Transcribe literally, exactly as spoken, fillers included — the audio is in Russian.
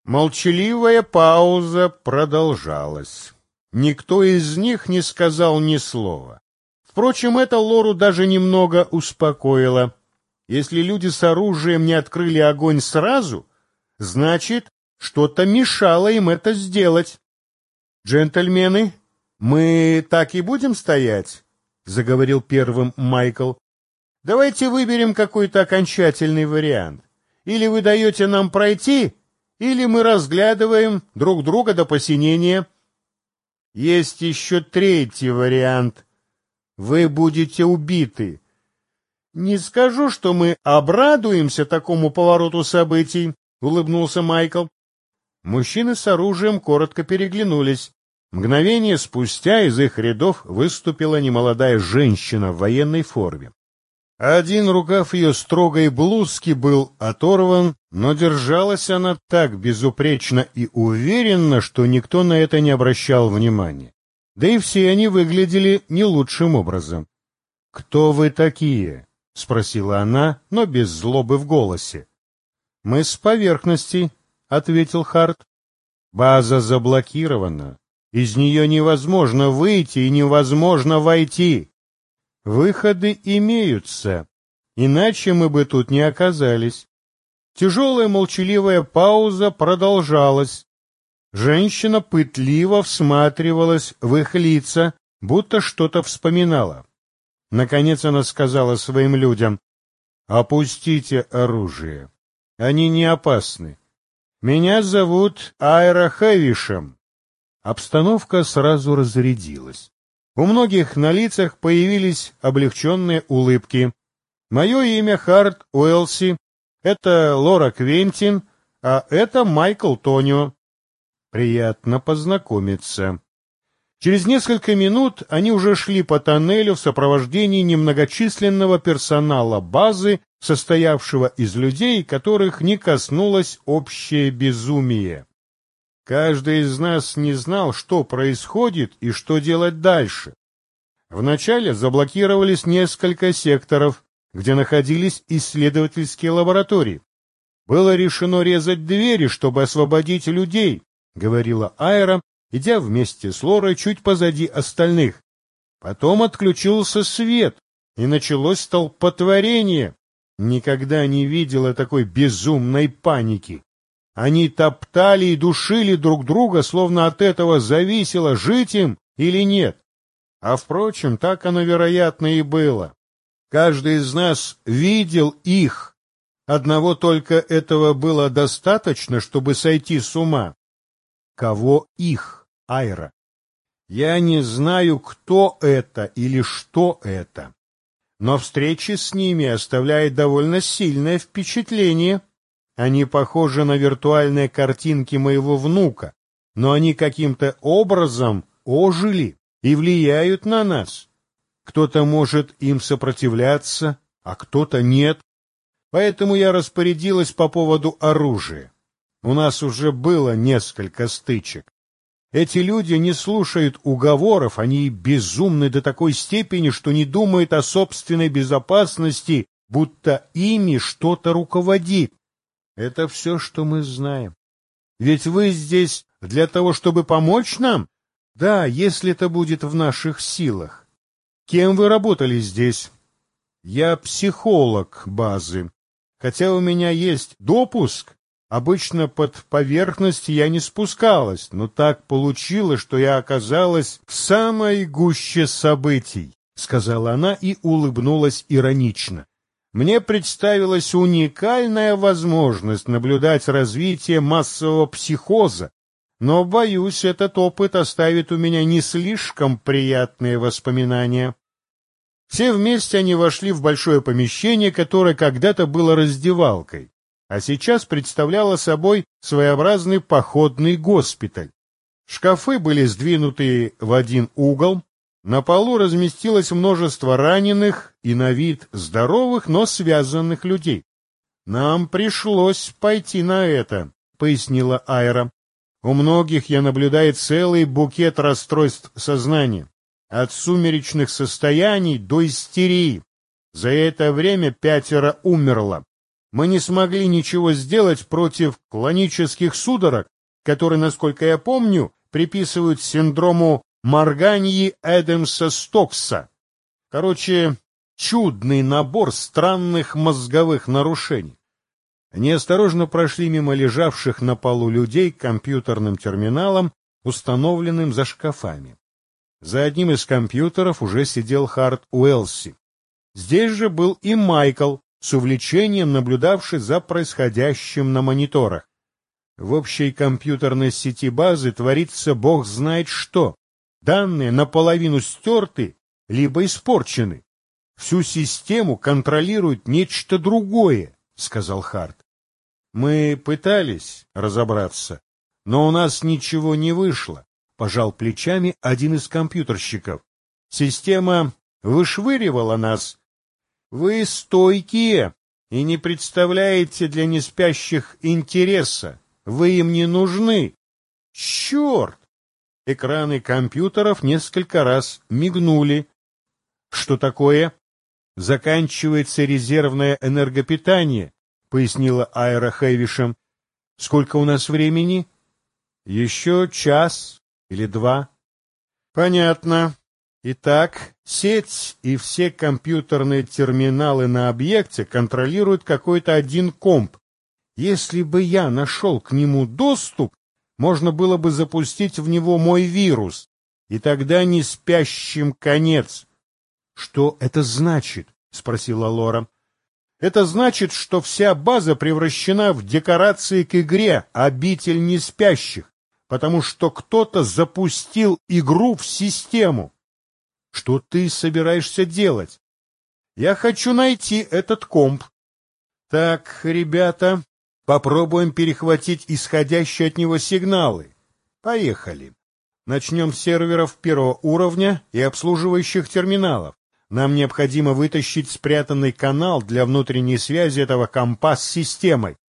Молчаливая пауза продолжалась. Никто из них не сказал ни слова. Впрочем, это Лору даже немного успокоило. Если люди с оружием не открыли огонь сразу, значит, что-то мешало им это сделать. «Джентльмены, мы так и будем стоять?» — заговорил первым Майкл. «Давайте выберем какой-то окончательный вариант. Или вы даете нам пройти, или мы разглядываем друг друга до посинения. Есть еще третий вариант. Вы будете убиты. Не скажу, что мы обрадуемся такому повороту событий», — улыбнулся Майкл. Мужчины с оружием коротко переглянулись. Мгновение спустя из их рядов выступила немолодая женщина в военной форме. Один рукав ее строгой блузки был оторван, но держалась она так безупречно и уверенно, что никто на это не обращал внимания. Да и все они выглядели не лучшим образом. «Кто вы такие?» — спросила она, но без злобы в голосе. «Мы с поверхности», — ответил Харт. «База заблокирована. Из нее невозможно выйти и невозможно войти. Выходы имеются, иначе мы бы тут не оказались». Тяжелая молчаливая пауза продолжалась. Женщина пытливо всматривалась в их лица, будто что-то вспоминала. Наконец она сказала своим людям: «Опустите оружие. Они не опасны. Меня зовут Айра Хэвишем». Обстановка сразу разрядилась. У многих на лицах появились облегченные улыбки. «Мое имя Харт Уэлси, это Лора Квентин, а это Майкл Тонио. Приятно познакомиться». Через несколько минут они уже шли по тоннелю в сопровождении немногочисленного персонала базы, состоявшего из людей, которых не коснулось общее безумие. Каждый из нас не знал, что происходит и что делать дальше. Вначале заблокировались несколько секторов, где находились исследовательские лаборатории. «Было решено резать двери, чтобы освободить людей», — говорила Айра, идя вместе с Лорой чуть позади остальных. Потом отключился свет, и началось столпотворение. Никогда не видела такой безумной паники. Они топтали и душили друг друга, словно от этого зависело, жить им или нет. А, впрочем, так оно, вероятно, и было. Каждый из нас видел их. Одного только этого было достаточно, чтобы сойти с ума. Кого их, Айра? Я не знаю, кто это или что это. Но встреча с ними оставляет довольно сильное впечатление. Они похожи на виртуальные картинки моего внука, но они каким-то образом ожили и влияют на нас. Кто-то может им сопротивляться, а кто-то нет. Поэтому я распорядилась по поводу оружия. У нас уже было несколько стычек. Эти люди не слушают уговоров, они безумны до такой степени, что не думают о собственной безопасности, будто ими что-то руководит. Это все, что мы знаем. Ведь вы здесь для того, чтобы помочь нам? Да, если это будет в наших силах. Кем вы работали здесь? Я психолог базы. Хотя у меня есть допуск, обычно под поверхность я не спускалась, но так получилось, что я оказалась в самой гуще событий, сказала она и улыбнулась иронично. Мне представилась уникальная возможность наблюдать развитие массового психоза, но, боюсь, этот опыт оставит у меня не слишком приятные воспоминания. Все вместе они вошли в большое помещение, которое когда-то было раздевалкой, а сейчас представляло собой своеобразный походный госпиталь. Шкафы были сдвинуты в один угол, на полу разместилось множество раненых и на вид здоровых, но связанных людей. «Нам пришлось пойти на это», — пояснила Айра. «У многих я наблюдаю целый букет расстройств сознания, от сумеречных состояний до истерии. За это время пятеро умерло. мы не смогли ничего сделать против клонических судорог, которые, насколько я помню, приписывают синдрому Марганьи-Эдемса-Стокса. Короче, чудный набор странных мозговых нарушений. Они осторожно прошли мимо лежавших на полу людей к компьютерным терминалам, установленным за шкафами. За одним из компьютеров уже сидел Харт Уэлси. Здесь же был и Майкл, с увлечением наблюдавший за происходящим на мониторах. В общей компьютерной сети базы творится бог знает что. Данные наполовину стерты, либо испорчены. Всю систему контролирует нечто другое, — сказал Харт. Мы пытались разобраться, но у нас ничего не вышло, — пожал плечами один из компьютерщиков. Система вышвыривала нас. Вы стойкие и не представляете для неспящих интереса. Вы им не нужны. Черт! Экраны компьютеров несколько раз мигнули. Что такое? Заканчивается резервное энергопитание, пояснила Айра Хэвишем. Сколько у нас времени? Еще час или два. Понятно. Итак, сеть и все компьютерные терминалы на объекте контролирует какой-то один комп. Если бы я нашел к нему доступ, можно было бы запустить в него мой вирус, и тогда не спящим конец. — Что это значит? — спросила Лора. — Это значит, что вся база превращена в декорации к игре «Обитель неспящих», потому что кто-то запустил игру в систему. Что ты собираешься делать? Я хочу найти этот комп. Так, ребята, попробуем перехватить исходящие от него сигналы. Поехали. Начнем с серверов первого уровня и обслуживающих терминалов. Нам необходимо вытащить спрятанный канал для внутренней связи этого компа с системой.